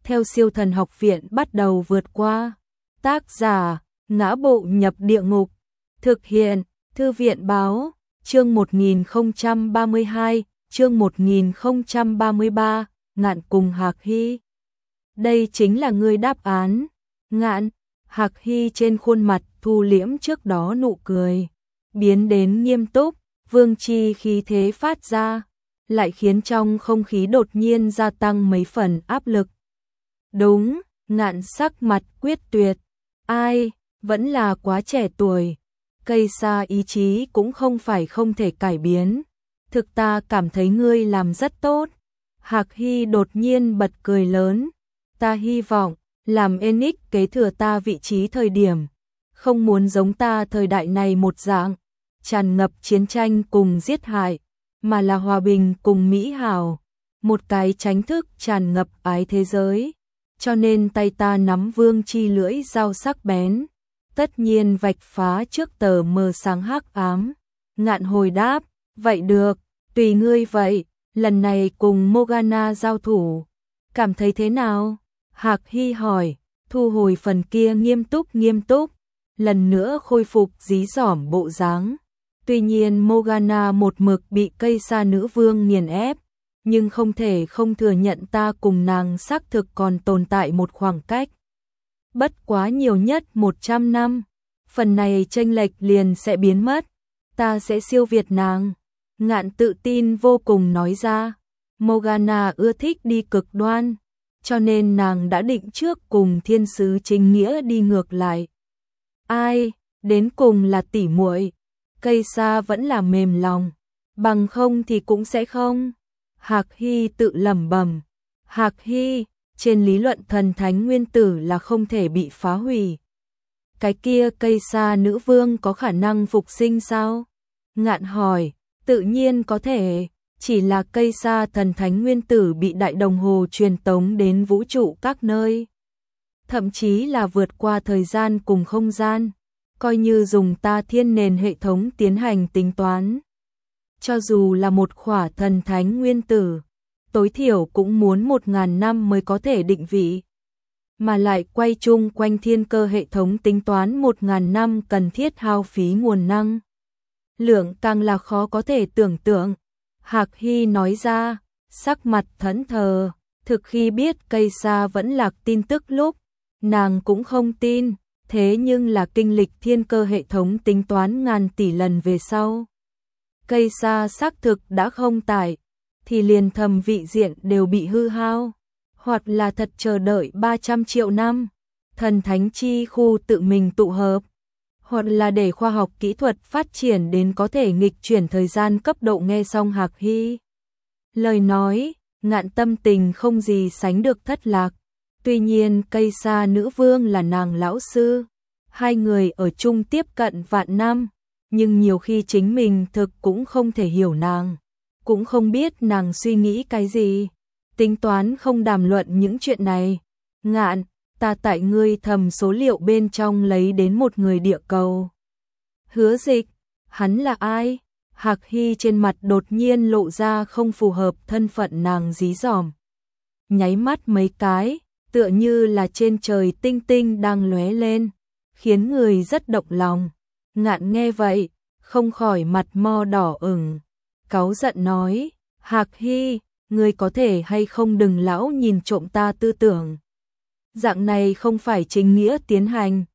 theo Siêu Thần Học Viện bắt đầu vượt qua. Tác giả: Ngã Bộ Nhập Địa Ngục. Thực hiện: Thư viện báo. Chương 1032, chương 1033, Ngạn cùng Hạc Hy. Đây chính là ngươi đáp án. Ngạn. Hạc Hy trên khuôn mặt thu liễm trước đó nụ cười, biến đến nghiêm túc, vương chi khí thế phát ra, lại khiến trong không khí đột nhiên gia tăng mấy phần áp lực. Đúng, Ngạn sắc mặt quyết tuyệt. Ai, vẫn là quá trẻ tuổi. Cây sa ý chí cũng không phải không thể cải biến. Thực ta cảm thấy ngươi làm rất tốt. Hạc Hy đột nhiên bật cười lớn. Ta hy vọng, làm Enix kế thừa ta vị trí thời điểm, không muốn giống ta thời đại này một dạng, tràn ngập chiến tranh cùng giết hại, mà là hòa bình cùng mỹ hảo, một cái chánh thức tràn ngập ái thế giới. Cho nên tay ta nắm vương chi lưỡi dao sắc bén, tất nhiên vạch phá trước tờ mờ sáng hắc ám. Ngạn hồi đáp, vậy được, tùy ngươi vậy, lần này cùng Morgana giao thủ, cảm thấy thế nào? Hạc Hy hỏi, thu hồi phần kia nghiêm túc, lần nữa khôi phục dí dỏm bộ dáng. Tuy nhiên Morgana một mực bị cây sa nữ vương nghiền ép, nhưng không thể không thừa nhận ta cùng nàng xác thực còn tồn tại một khoảng cách. Bất quá nhiều nhất 100 năm, phần này chênh lệch liền sẽ biến mất, ta sẽ siêu việt nàng. Ngạn tự tin vô cùng nói ra, Morgana ưa thích đi cực đoan, cho nên nàng đã định trước cùng thiên sứ chính nghĩa đi ngược lại. Ai, đến cùng là tỉ muội, cây sa vẫn là mềm lòng, bằng không thì cũng sẽ không. Hạc Hy tự lẩm bẩm. Hạc Hy, trên lý luận thần thánh nguyên tử là không thể bị phá hủy. Cái kia cây sa nữ vương có khả năng phục sinh sao? Ngạn hỏi, tự nhiên có thể, chỉ là cây sa thần thánh nguyên tử bị đại đồng hồ truyền tống đến vũ trụ các nơi. Thậm chí là vượt qua thời gian cùng không gian, coi như dùng ta thiên nền hệ thống tiến hành tính toán. Cho dù là một khỏa thần thánh nguyên tử, tối thiểu cũng muốn 1000 năm mới có thể định vị. Mà lại quay chung quanh thiên cơ hệ thống tính toán 1000 năm cần thiết hao phí nguồn năng. Lượng càng là khó có thể tưởng tượng. Hạc Hy nói ra, sắc mặt thẫn thờ, thực khi biết cây sa vẫn lạc tin tức lúc, nàng cũng không tin, thế nhưng là kinh lịch thiên cơ hệ thống tính toán ngàn tỷ lần về sau. Cây sa xác thực đã không tại, thì liền thầm vị diện đều bị hư hao, hoặc là thật chờ đợi 300 triệu năm, thần thánh chi khu tự mình tụ hợp, hoặc là để khoa học kỹ thuật phát triển đến có thể nghịch chuyển thời gian cấp độ. Nghe xong Hạc Hy lời nói, Ngạn tâm tình không gì sánh được thất lạc. Tuy nhiên cây sa nữ vương là nàng lão sư, hai người ở chung tiếp cận vạn năm, nhưng nhiều khi chính mình thực cũng không thể hiểu nàng, cũng không biết nàng suy nghĩ cái gì, tính toán không đàm luận những chuyện này. Ngạn, ta tại ngươi thầm số liệu bên trong lấy đến một người địa cầu. Hứa Dịch, hắn là ai? Hạc Hy trên mặt đột nhiên lộ ra không phù hợp thân phận nàng dí dỏm. Nháy mắt mấy cái, tựa như là trên trời tinh tinh đang lóe lên, khiến người rất động lòng. Ngạn nghe vậy, không khỏi mặt mo đỏ ửng, cáu giận nói, Hạc Hy, ngươi có thể hay không đừng lão nhìn trộm ta tư tưởng. Dạng này không phải chính nghĩa tiến hành.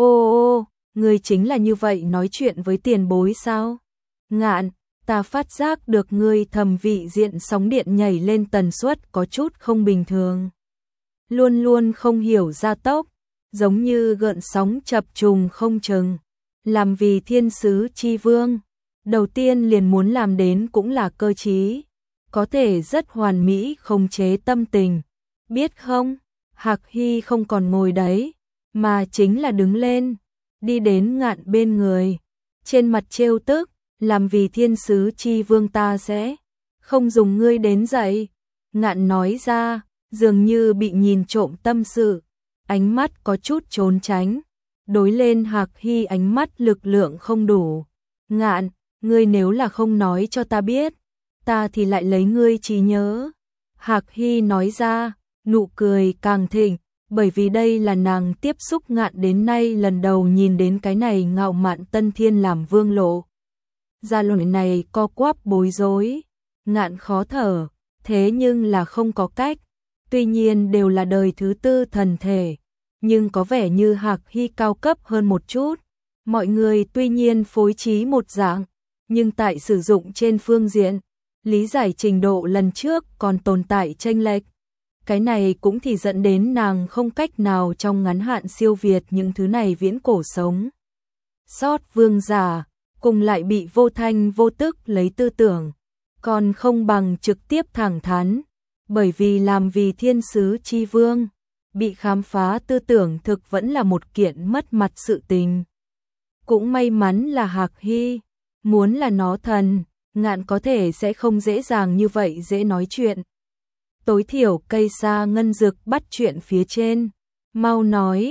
Ô, ngươi chính là như vậy nói chuyện với tiền bối sao? Ngạn, ta phát giác được ngươi thầm vị diện sóng điện nhảy lên tần suất có chút không bình thường. Luôn luôn không hiểu gia tốc, giống như gợn sóng chập trùng không chừng. Làm vì thiên sứ chi vương, đầu tiên liền muốn làm đến cũng là cơ trí, có thể rất hoàn mỹ khống chế tâm tình. Biết không? Hạc Hy không còn ngồi đấy, mà chính là đứng lên, đi đến Ngạn bên người, trên mặt trêu tức, làm vì thiên sứ chi vương ta sẽ không dùng ngươi đến dậy. Ngạn nói ra, dường như bị nhìn trộm tâm sự, ánh mắt có chút trốn tránh, đối lên Hạc Hy ánh mắt lực lượng không đủ. Ngạn, ngươi nếu là không nói cho ta biết, ta thì lại lấy ngươi trí nhớ. Hạc Hy nói ra, nụ cười càng thịnh, bởi vì đây là nàng tiếp xúc Ngạn đến nay lần đầu nhìn đến cái này ngạo mạn Tân Thiên làm vương lộ. Ra lời này co quắp bối rối, Ngạn khó thở, thế nhưng là không có cách, tuy nhiên đều là đời thứ tư thần thể, nhưng có vẻ như Hạc Hy cao cấp hơn một chút. Mọi người tuy nhiên phối trí một dạng, nhưng tại sử dụng trên phương diện, lý giải trình độ lần trước còn tồn tại chênh lệch. Cái này cũng thì dẫn đến nàng không cách nào trong ngắn hạn siêu việt những thứ này viễn cổ sống. Sót vương giả, cùng lại bị vô thanh vô tức lấy tư tưởng, còn không bằng trực tiếp thẳng thắn, bởi vì làm vì thiên sứ chi vương, bị khám phá tư tưởng thực vẫn là một kiện mất mặt sự tình. Cũng may mắn là Hạc Hy, muốn là nó thần, Ngạn có thể sẽ không dễ dàng như vậy dễ nói chuyện. Tối thiểu cây sa ngân dực bắt chuyện phía trên, mau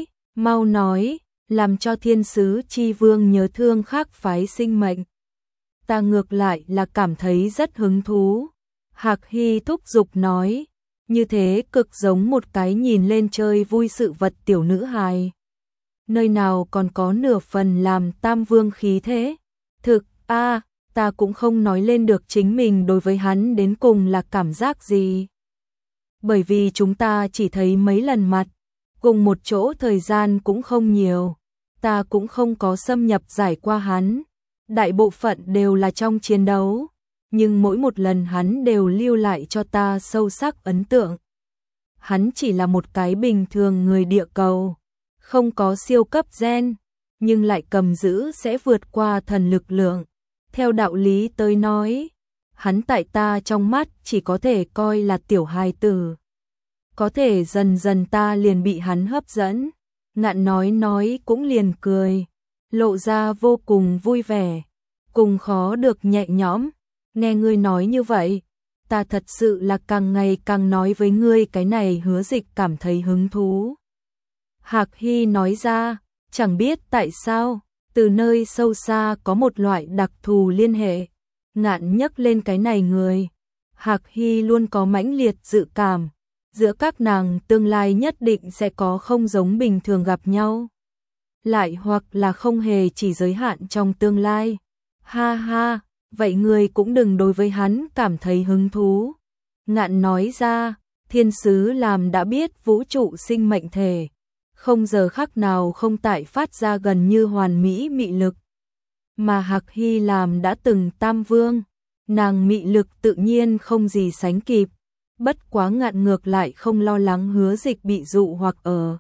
nói, làm cho thiên sứ chi vương nhớ thương khác phái sinh mệnh. Ta ngược lại là cảm thấy rất hứng thú. Hạc Hy thúc giục nói, như thế cực giống một cái nhìn lên chơi vui sự vật tiểu nữ hài. Nơi nào còn có nửa phần làm tam vương khí thế. Thực, ta cũng không nói lên được chính mình đối với hắn đến cùng là cảm giác gì. Bởi vì chúng ta chỉ thấy mấy lần mặt, cùng một chỗ thời gian cũng không nhiều, ta cũng không có xâm nhập giải qua hắn, đại bộ phận đều là trong chiến đấu, nhưng mỗi một lần hắn đều lưu lại cho ta sâu sắc ấn tượng. Hắn chỉ là một cái bình thường người địa cầu, không có siêu cấp gen, nhưng lại cầm giữ sẽ vượt qua thần lực lượng. Theo đạo lý tới nói, hắn tại ta trong mắt chỉ có thể coi là tiểu hài tử. Có thể dần dần ta liền bị hắn hấp dẫn. Ngạn nói cũng liền cười, lộ ra vô cùng vui vẻ, cùng khó được nhẹ nhõm. Nghe ngươi nói như vậy, ta thật sự là càng ngày càng nói với ngươi cái này Hứa Dịch cảm thấy hứng thú. Hạc Hy nói ra, chẳng biết tại sao, từ nơi sâu xa có một loại đặc thù liên hệ. Ngạn nhắc lên cái này người, Hạc Hy luôn có mãnh liệt dự cảm, giữa các nàng tương lai nhất định sẽ có không giống bình thường gặp nhau. Lại hoặc là không hề chỉ giới hạn trong tương lai. Ha ha, vậy người cũng đừng đối với hắn cảm thấy hứng thú. Ngạn nói ra, thiên sứ làm đã biết vũ trụ sinh mệnh thể, không giờ khắc nào không tại phát ra gần như hoàn mỹ mị lực. Mà Hạc Hy làm đã từng tam vương, nàng mị lực tự nhiên không gì sánh kịp. Bất quá Ngạn ngược lại không lo lắng Hứa Dịch bị dụ hoặc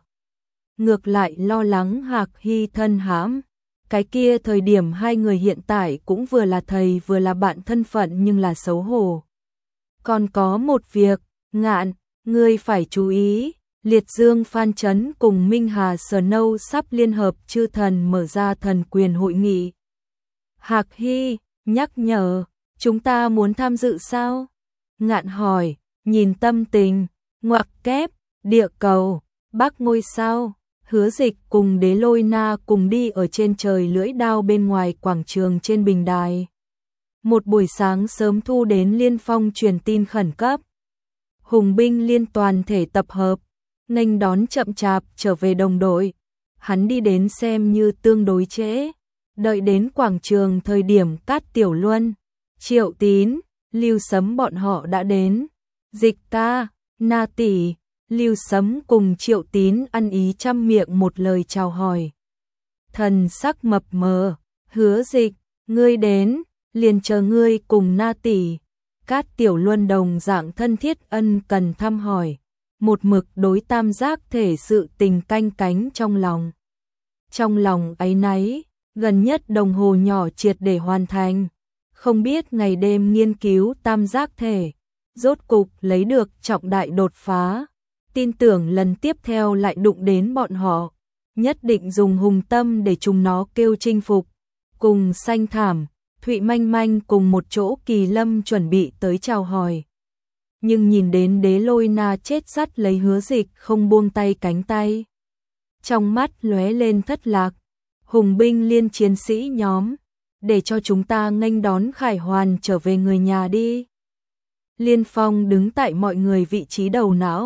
ngược lại lo lắng Hạc Hy thân hãm. Cái kia thời điểm hai người hiện tại cũng vừa là thầy vừa là bạn thân phận nhưng là xấu hổ. Còn có một việc, Ngạn, ngươi phải chú ý, Liệt Dương Phan Chấn cùng Minh Hà Snow sắp liên hợp chư thần mở ra thần quyền hội nghị. Hạc Hy nhắc nhở, chúng ta muốn tham dự sao? Ngạn hỏi, nhìn tâm tình, ngoặc kép, địa cầu, bắc ngôi sao. Hứa Dịch cùng Đế Lôi Na cùng đi ở trên trời lưỡi đao bên ngoài quảng trường trên bình đài. Một buổi sáng sớm thu đến Liên Phong truyền tin khẩn cấp. Hùng binh liên toàn thể tập hợp, nghênh đón chậm chạp trở về đồng đội. Hắn đi đến xem như tương đối trễ. Đợi đến quảng trường thời điểm Cát Tiểu Luân, Triệu Tín, Lưu Sấm bọn họ đã đến. Dịch ca, Na tỷ, Lưu Sấm cùng Triệu Tín ăn ý trăm miệng một lời chào hỏi. Thần sắc mập mờ, Hứa Dịch, ngươi đến, liền chờ ngươi cùng Na tỷ. Cát Tiểu Luân đồng dạng thân thiết ân cần thăm hỏi, một mực đối tam giác thể sự tình canh cánh trong lòng. Trong lòng áy náy, gần nhất đồng hồ nhỏ triệt để hoàn thành, không biết ngày đêm nghiên cứu tam giác thể, rốt cục lấy được trọng đại đột phá. Tin tưởng lần tiếp theo lại đụng đến bọn họ, nhất định dùng hùng tâm để chúng nó kêu chinh phục. Cùng Xanh Thảm, Thụy Manh Manh cùng một chỗ Kỳ Lâm chuẩn bị tới chào hỏi. Nhưng nhìn đến Đế Lôi Na chết sắt lấy Hứa Dịch không buông tay cánh tay. Trong mắt lóe lên thất lạc, hùng binh liên chiến sĩ nhóm, để cho chúng ta nghênh đón Khải Hoàn trở về người nhà đi. Liên Phong đứng tại mọi người vị trí đầu não,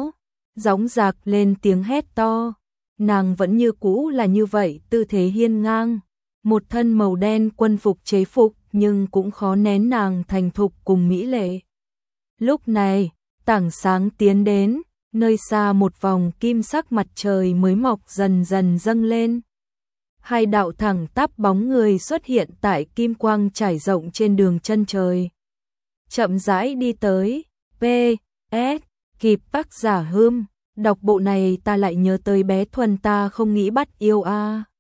dõng dạc lên tiếng hét to. Nàng vẫn như cũ là như vậy, tư thế hiên ngang, một thân màu đen quân phục chế phục, nhưng cũng khó nén nàng thành thục cùng mỹ lệ. Lúc này, tảng sáng tiến đến, nơi xa một vòng kim sắc mặt trời mới mọc dần dần dâng lên. Hai đạo thẳng tắp bóng người xuất hiện tại kim quang trải rộng trên đường chân trời. Chậm rãi đi tới, P.S. Kịp tác giả Hươm, đọc bộ này ta lại nhớ tới bé Thuần ta không nghĩ bắt yêu a.